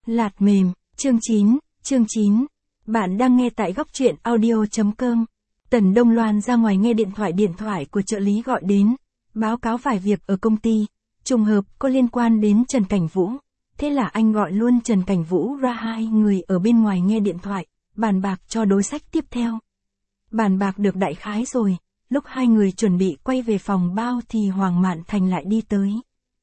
Lạt mềm, chương 9. Bạn đang nghe tại góc truyện audio.com. Tần Đông Loan ra ngoài nghe điện thoại của trợ lý gọi đến, báo cáo vài việc ở công ty, trùng hợp có liên quan đến Trần Cảnh Vũ. Thế là anh gọi luôn Trần Cảnh Vũ ra, hai người ở bên ngoài nghe điện thoại, bàn bạc cho đối sách tiếp theo. Bàn bạc được đại khái rồi, lúc hai người chuẩn bị quay về phòng bao thì Hoàng Mạn Thành lại đi tới.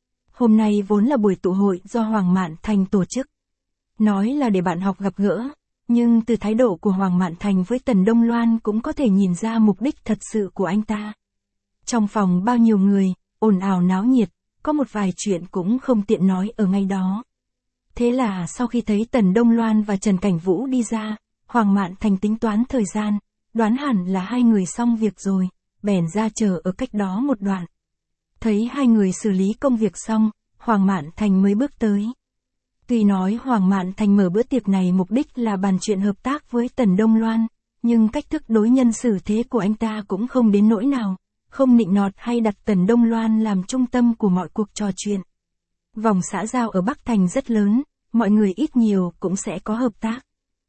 Hôm nay vốn là buổi tụ hội do Hoàng Mạn Thành tổ chức. Nói là để bạn học gặp gỡ, nhưng từ thái độ của Hoàng Mạn Thành với Tần Đông Loan cũng có thể nhìn ra mục đích thật sự của anh ta. Trong phòng bao nhiêu người, ồn ào náo nhiệt, có một vài chuyện cũng không tiện nói ở ngay đó. Thế là sau khi thấy Tần Đông Loan và Trần Cảnh Vũ đi ra, Hoàng Mạn Thành tính toán thời gian, đoán hẳn là hai người xong việc rồi, bèn ra chờ ở cách đó một đoạn. Thấy hai người xử lý công việc xong, Hoàng Mạn Thành mới bước tới. Tuy nói Hoàng Mạn Thành mở bữa tiệc này mục đích là bàn chuyện hợp tác với Tần Đông Loan, nhưng cách thức đối nhân xử thế của anh ta cũng không đến nỗi nào, không nịnh nọt hay đặt Tần Đông Loan làm trung tâm của mọi cuộc trò chuyện. Vòng xã giao ở Bắc Thành rất lớn, mọi người ít nhiều cũng sẽ có hợp tác.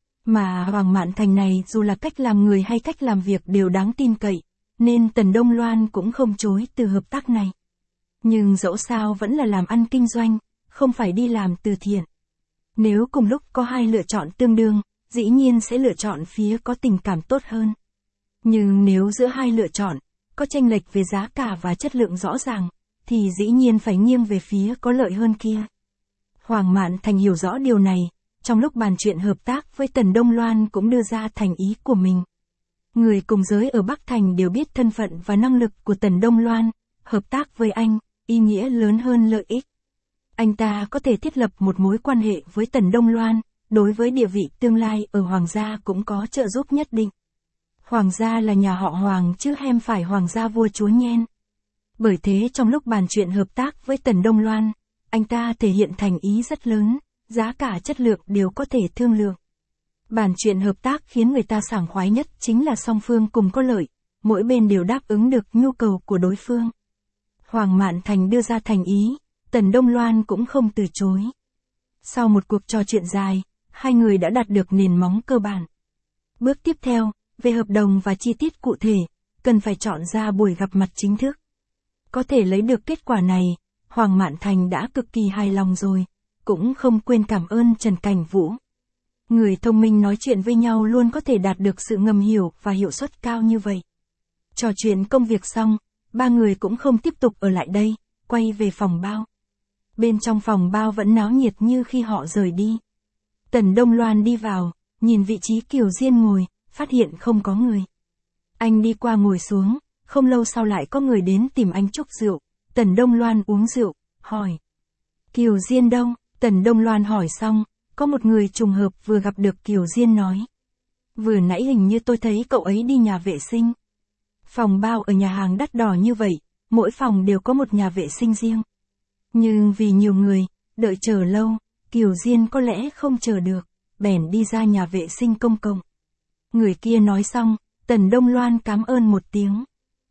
Mà Hoàng Mạn Thành này dù là cách làm người hay cách làm việc đều đáng tin cậy, nên Tần Đông Loan cũng không chối từ hợp tác này. Nhưng dẫu sao vẫn là làm ăn kinh doanh, không phải đi làm từ thiện. Nếu cùng lúc có hai lựa chọn tương đương, dĩ nhiên sẽ lựa chọn phía có tình cảm tốt hơn. Nhưng nếu giữa hai lựa chọn, có chênh lệch về giá cả và chất lượng rõ ràng, thì dĩ nhiên phải nghiêng về phía có lợi hơn kia. Hoàng Mạn Thành hiểu rõ điều này, trong lúc bàn chuyện hợp tác với Tần Đông Loan cũng đưa ra thành ý của mình. Người cùng giới ở Bắc Thành đều biết thân phận và năng lực của Tần Đông Loan, hợp tác với anh, ý nghĩa lớn hơn lợi ích. Anh ta có thể thiết lập một mối quan hệ với Tần Đông Loan, đối với địa vị tương lai ở Hoàng gia cũng có trợ giúp nhất định. Hoàng gia là nhà họ Hoàng chứ hem phải Hoàng gia vua chúa nhen. Bởi thế trong lúc bàn chuyện hợp tác với Tần Đông Loan, anh ta thể hiện thành ý rất lớn, giá cả chất lượng đều có thể thương lượng. Bàn chuyện hợp tác khiến người ta sảng khoái nhất chính là song phương cùng có lợi, mỗi bên đều đáp ứng được nhu cầu của đối phương. Hoàng Mạn Thành đưa ra thành ý, Tần Đông Loan cũng không từ chối. Sau một cuộc trò chuyện dài, hai người đã đạt được nền móng cơ bản. Bước tiếp theo, về hợp đồng và chi tiết cụ thể, cần phải chọn ra buổi gặp mặt chính thức. Có thể lấy được kết quả này, Hoàng Mạn Thành đã cực kỳ hài lòng rồi, cũng không quên cảm ơn Trần Cảnh Vũ. Người thông minh nói chuyện với nhau luôn có thể đạt được sự ngầm hiểu và hiệu suất cao như vậy. Trò chuyện công việc xong, ba người cũng không tiếp tục ở lại đây, quay về phòng bao. Bên trong phòng bao vẫn náo nhiệt như khi họ rời đi. Tần Đông Loan đi vào, nhìn vị trí Kiều Diên ngồi, phát hiện không có người. Anh đi qua ngồi xuống, không lâu sau lại có người đến tìm anh chúc rượu. Tần Đông Loan uống rượu, hỏi. Kiều Diên đâu? Tần Đông Loan hỏi xong, có một người trùng hợp vừa gặp được Kiều Diên nói. Vừa nãy hình như tôi thấy cậu ấy đi nhà vệ sinh. Phòng bao ở nhà hàng đắt đỏ như vậy, mỗi phòng đều có một nhà vệ sinh riêng. Nhưng vì nhiều người, đợi chờ lâu, Kiều Diên có lẽ không chờ được, bèn đi ra nhà vệ sinh công cộng. Người kia nói xong, Tần Đông Loan cảm ơn một tiếng.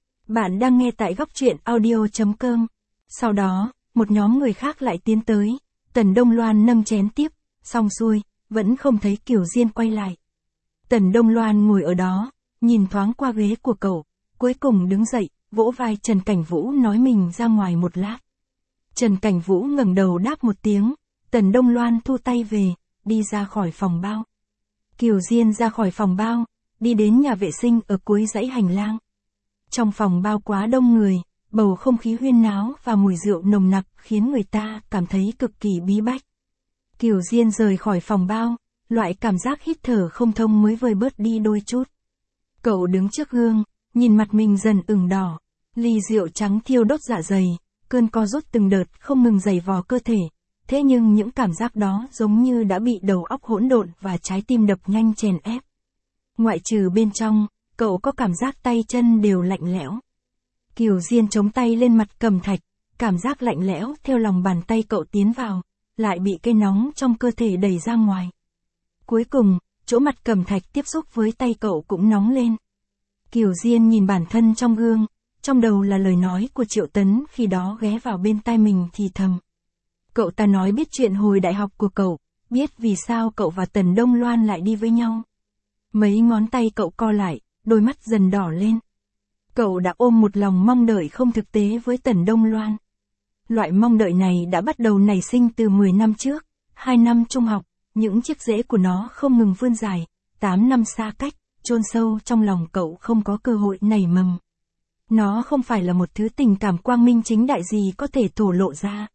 Bạn đang nghe tại góc truyện audio.com. Sau đó, một nhóm người khác lại tiến tới, Tần Đông Loan nâng chén tiếp, xong xuôi, vẫn không thấy Kiều Diên quay lại. Tần Đông Loan ngồi ở đó, nhìn thoáng qua ghế của cậu, cuối cùng đứng dậy, vỗ vai Trần Cảnh Vũ nói mình ra ngoài một lát. Trần Cảnh Vũ ngẩng đầu đáp một tiếng, Tần Đông Loan thu tay về, đi ra khỏi phòng bao. Kiều Diên ra khỏi phòng bao, đi đến nhà vệ sinh ở cuối dãy hành lang. Trong phòng bao quá đông người, bầu không khí huyên náo và mùi rượu nồng nặc khiến người ta cảm thấy cực kỳ bí bách. Kiều Diên rời khỏi phòng bao, loại cảm giác hít thở không thông mới vơi bớt đi đôi chút. Cậu đứng trước gương, nhìn mặt mình dần ửng đỏ, ly rượu trắng thiêu đốt dạ dày, cơn co rút từng đợt không ngừng giày vò cơ thể. Thế nhưng những cảm giác đó giống như đã bị đầu óc hỗn độn và trái tim đập nhanh chèn ép. Ngoại trừ bên trong, cậu có cảm giác tay chân đều lạnh lẽo. Kiều Diên chống tay lên mặt cẩm thạch, cảm giác lạnh lẽo theo lòng bàn tay cậu tiến vào, lại bị cái nóng trong cơ thể đẩy ra ngoài. Cuối cùng, chỗ mặt cẩm thạch tiếp xúc với tay cậu cũng nóng lên. Kiều Diên nhìn bản thân trong gương, trong đầu là lời nói của Triệu Tấn khi đó ghé vào bên tai mình thì thầm. Cậu ta nói biết chuyện hồi đại học của cậu, biết vì sao cậu và Tần Đông Loan lại đi với nhau. Mấy ngón tay cậu co lại, đôi mắt dần đỏ lên. Cậu đã ôm một lòng mong đợi không thực tế với Tần Đông Loan. Loại mong đợi này đã bắt đầu nảy sinh từ 10 năm trước, 2 năm trung học, những chiếc rễ của nó không ngừng vươn dài, 8 năm xa cách, chôn sâu trong lòng cậu không có cơ hội nảy mầm. Nó không phải là một thứ tình cảm quang minh chính đại gì có thể thổ lộ ra.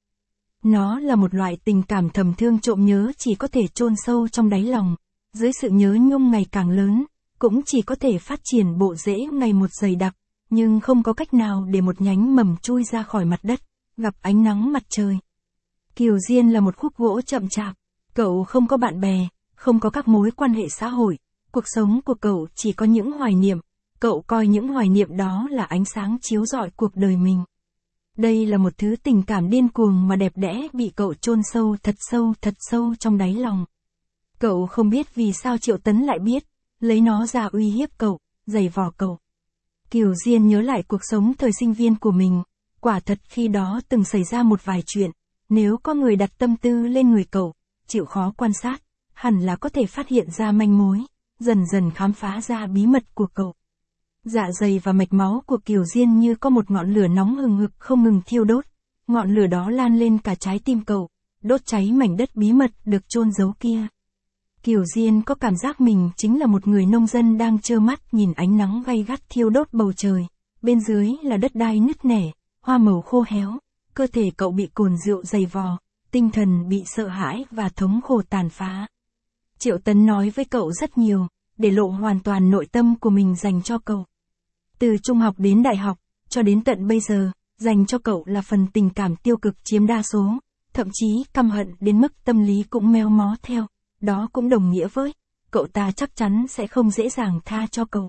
Nó là một loại tình cảm thầm thương trộm nhớ chỉ có thể chôn sâu trong đáy lòng, dưới sự nhớ nhung ngày càng lớn, cũng chỉ có thể phát triển bộ rễ ngày một dày đặc, nhưng không có cách nào để một nhánh mầm chui ra khỏi mặt đất, gặp ánh nắng mặt trời. Kiều Diên là một khúc gỗ chậm chạp, cậu không có bạn bè, không có các mối quan hệ xã hội, cuộc sống của cậu chỉ có những hoài niệm, cậu coi những hoài niệm đó là ánh sáng chiếu rọi cuộc đời mình. Đây là một thứ tình cảm điên cuồng mà đẹp đẽ bị cậu chôn sâu thật sâu trong đáy lòng. Cậu không biết vì sao Triệu Tấn lại biết, lấy nó ra uy hiếp cậu, giày vò cậu. Kiều Diên nhớ lại cuộc sống thời sinh viên của mình, quả thật khi đó từng xảy ra một vài chuyện, nếu có người đặt tâm tư lên người cậu, chịu khó quan sát, hẳn là có thể phát hiện ra manh mối, dần dần khám phá ra bí mật của cậu. Dạ dày và mạch máu của Kiều Diên như có một ngọn lửa nóng hừng hực không ngừng thiêu đốt, ngọn lửa đó lan lên cả trái tim cậu, đốt cháy mảnh đất bí mật được chôn giấu kia. Kiều Diên có cảm giác mình chính là một người nông dân đang trơ mắt nhìn ánh nắng gay gắt thiêu đốt bầu trời, bên dưới là đất đai nứt nẻ, hoa màu khô héo, cơ thể cậu bị cồn rượu dày vò, tinh thần bị sợ hãi và thống khổ tàn phá. Triệu Tấn nói với cậu rất nhiều, để lộ hoàn toàn nội tâm của mình dành cho cậu. Từ trung học đến đại học, cho đến tận bây giờ, dành cho cậu là phần tình cảm tiêu cực chiếm đa số, thậm chí căm hận đến mức tâm lý cũng meo mó theo. Đó cũng đồng nghĩa với, cậu ta chắc chắn sẽ không dễ dàng tha cho cậu.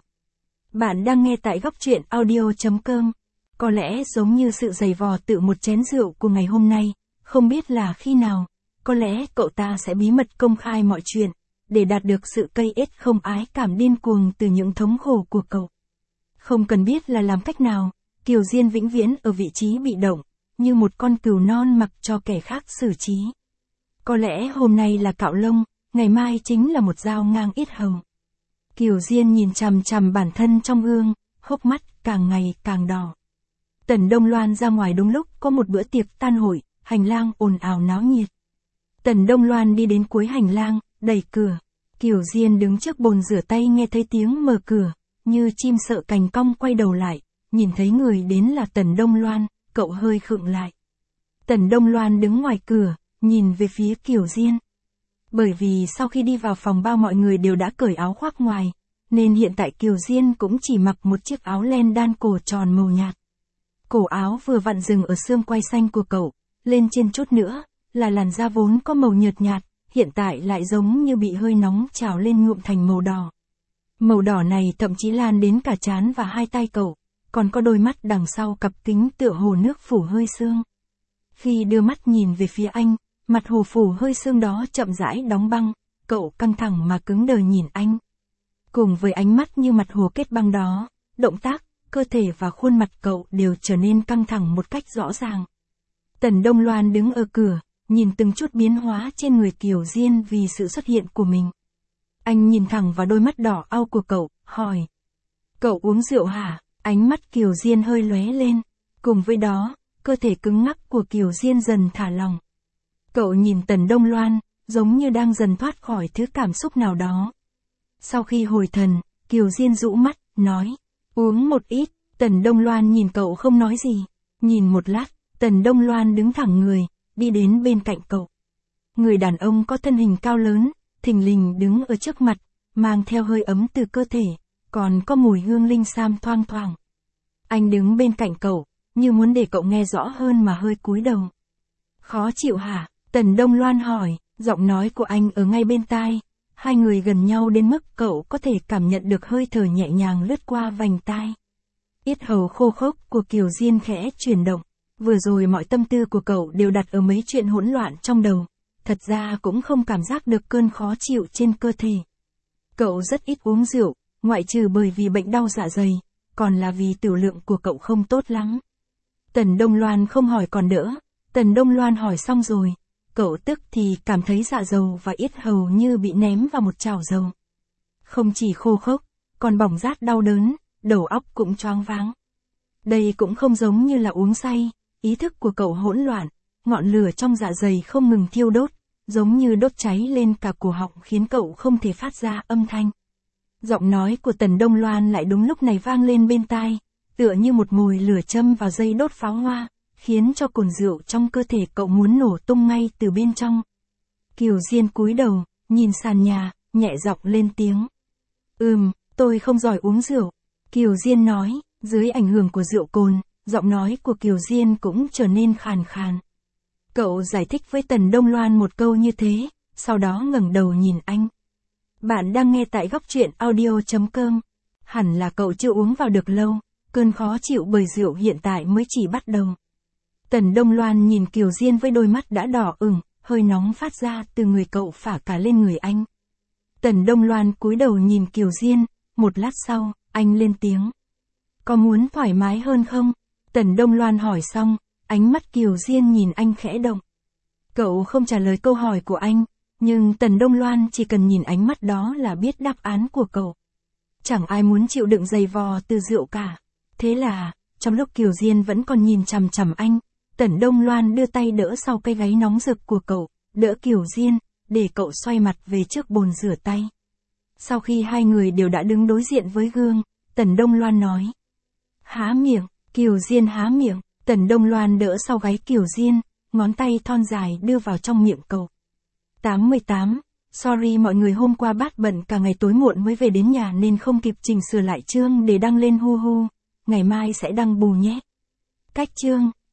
Bạn đang nghe tại góc truyện audio.com. Có lẽ giống như sự giày vò tự một chén rượu của ngày hôm nay, không biết là khi nào, có lẽ cậu ta sẽ bí mật công khai mọi chuyện, để đạt được sự cây ết không ái cảm điên cuồng từ những thống khổ của cậu. Không cần biết là làm cách nào, Kiều Diên vĩnh viễn ở vị trí bị động, như một con cừu non mặc cho kẻ khác xử trí. Có lẽ hôm nay là cạo lông, ngày mai chính là một dao ngang yết hầu. Kiều Diên nhìn chằm chằm bản thân trong gương, hốc mắt càng ngày càng đỏ. Tần Đông Loan ra ngoài đúng lúc có một bữa tiệc tan hội, hành lang ồn ào náo nhiệt. Tần Đông Loan đi đến cuối hành lang, đẩy cửa. Kiều Diên đứng trước bồn rửa tay nghe thấy tiếng mở cửa, như chim sợ cành cong quay đầu lại, nhìn thấy người đến là Tần Đông Loan, cậu hơi khựng lại. Tần Đông Loan đứng ngoài cửa, nhìn về phía Kiều Diên. Bởi vì sau khi đi vào phòng bao mọi người đều đã cởi áo khoác ngoài, nên hiện tại Kiều Diên cũng chỉ mặc một chiếc áo len đan cổ tròn màu nhạt. Cổ áo vừa vặn dừng ở xương quai xanh của cậu, lên trên chút nữa, là làn da vốn có màu nhợt nhạt, hiện tại lại giống như bị hơi nóng trào lên nhuộm thành màu đỏ. Màu đỏ này thậm chí lan đến cả trán và hai tay cậu, còn có đôi mắt đằng sau cặp kính tựa hồ nước phủ hơi sương. Khi đưa mắt nhìn về phía anh, mặt hồ phủ hơi sương đó chậm rãi đóng băng, cậu căng thẳng mà cứng đờ nhìn anh. Cùng với ánh mắt như mặt hồ kết băng đó, động tác, cơ thể và khuôn mặt cậu đều trở nên căng thẳng một cách rõ ràng. Tần Đông Loan đứng ở cửa, nhìn từng chút biến hóa trên người Kiều Diên vì sự xuất hiện của mình. Anh nhìn thẳng vào đôi mắt đỏ au của cậu, hỏi. Cậu uống rượu hả? Ánh mắt Kiều Diên hơi lóe lên. Cùng với đó, cơ thể cứng ngắc của Kiều Diên dần thả lỏng. Cậu nhìn Tần Đông Loan, giống như đang dần thoát khỏi thứ cảm xúc nào đó. Sau khi hồi thần, Kiều Diên rũ mắt, nói. Uống một ít. Tần Đông Loan nhìn cậu không nói gì. Nhìn một lát, Tần Đông Loan đứng thẳng người, đi đến bên cạnh cậu. Người đàn ông có thân hình cao lớn, thình lình đứng ở trước mặt, mang theo hơi ấm từ cơ thể, còn có mùi hương linh sam thoang thoảng. Anh đứng bên cạnh cậu, như muốn để cậu nghe rõ hơn mà hơi cúi đầu. Khó chịu hả? Tần Đông Loan hỏi, giọng nói của anh ở ngay bên tai. Hai người gần nhau đến mức cậu có thể cảm nhận được hơi thở nhẹ nhàng lướt qua vành tai. Yết hầu khô khốc của Kiều Diên khẽ chuyển động. Vừa rồi mọi tâm tư của cậu đều đặt ở mấy chuyện hỗn loạn trong đầu. Thật ra cũng không cảm giác được cơn khó chịu trên cơ thể. Cậu rất ít uống rượu, ngoại trừ bởi vì bệnh đau dạ dày, còn là vì tiểu lượng của cậu không tốt lắm. Tần Đông Loan không hỏi còn nữa. Tần Đông Loan hỏi xong rồi, cậu tức thì cảm thấy dạ dầu và yết hầu như bị ném vào một chảo dầu. Không chỉ khô khốc, còn bỏng rát đau đớn, đầu óc cũng choáng váng. Đây cũng không giống như là uống say, ý thức của cậu hỗn loạn, ngọn lửa trong dạ dày không ngừng thiêu đốt, giống như đốt cháy lên cả cổ họng khiến cậu không thể phát ra âm thanh. Giọng nói của Tần Đông Loan lại đúng lúc này vang lên bên tai, tựa như một mồi lửa châm vào dây đốt pháo hoa, khiến cho cồn rượu trong cơ thể cậu muốn nổ tung ngay từ bên trong. Kiều Diên cúi đầu, nhìn sàn nhà, nhẹ giọng lên tiếng. Tôi không giỏi uống rượu. Kiều Diên nói, dưới ảnh hưởng của rượu cồn, giọng nói của Kiều Diên cũng trở nên khàn khàn. Cậu giải thích với Tần Đông Loan một câu như thế, sau đó ngẩng đầu nhìn anh. Bạn đang nghe tại góc truyện audio.com. Hẳn là cậu chưa uống vào được lâu, cơn khó chịu bởi rượu hiện tại mới chỉ bắt đầu. Tần Đông Loan nhìn Kiều Diên với đôi mắt đã đỏ ửng, hơi nóng phát ra từ người cậu phả cả lên người anh. Tần Đông Loan cúi đầu nhìn Kiều Diên, một lát sau, anh lên tiếng. Có muốn thoải mái hơn không? Tần Đông Loan hỏi xong, ánh mắt Kiều Diên nhìn anh khẽ động. Cậu không trả lời câu hỏi của anh, nhưng Tần Đông Loan chỉ cần nhìn ánh mắt đó là biết đáp án của cậu. Chẳng ai muốn chịu đựng dày vò từ rượu cả. Thế là, trong lúc Kiều Diên vẫn còn nhìn chằm chằm anh, Tần Đông Loan đưa tay đỡ sau cái gáy nóng rực của cậu, đỡ Kiều Diên, để cậu xoay mặt về trước bồn rửa tay. Sau khi hai người đều đã đứng đối diện với gương, Tần Đông Loan nói. Há miệng, Kiều Diên há miệng, Tần Đông Loan đỡ sau gáy Kiều Diên, ngón tay thon dài đưa vào trong miệng cậu. 88. Sorry mọi người, hôm qua bát bận cả ngày, tối muộn mới về đến nhà nên không kịp chỉnh sửa lại chương để đăng lên hu hu. Ngày mai sẽ đăng bù nhé. Cách chương.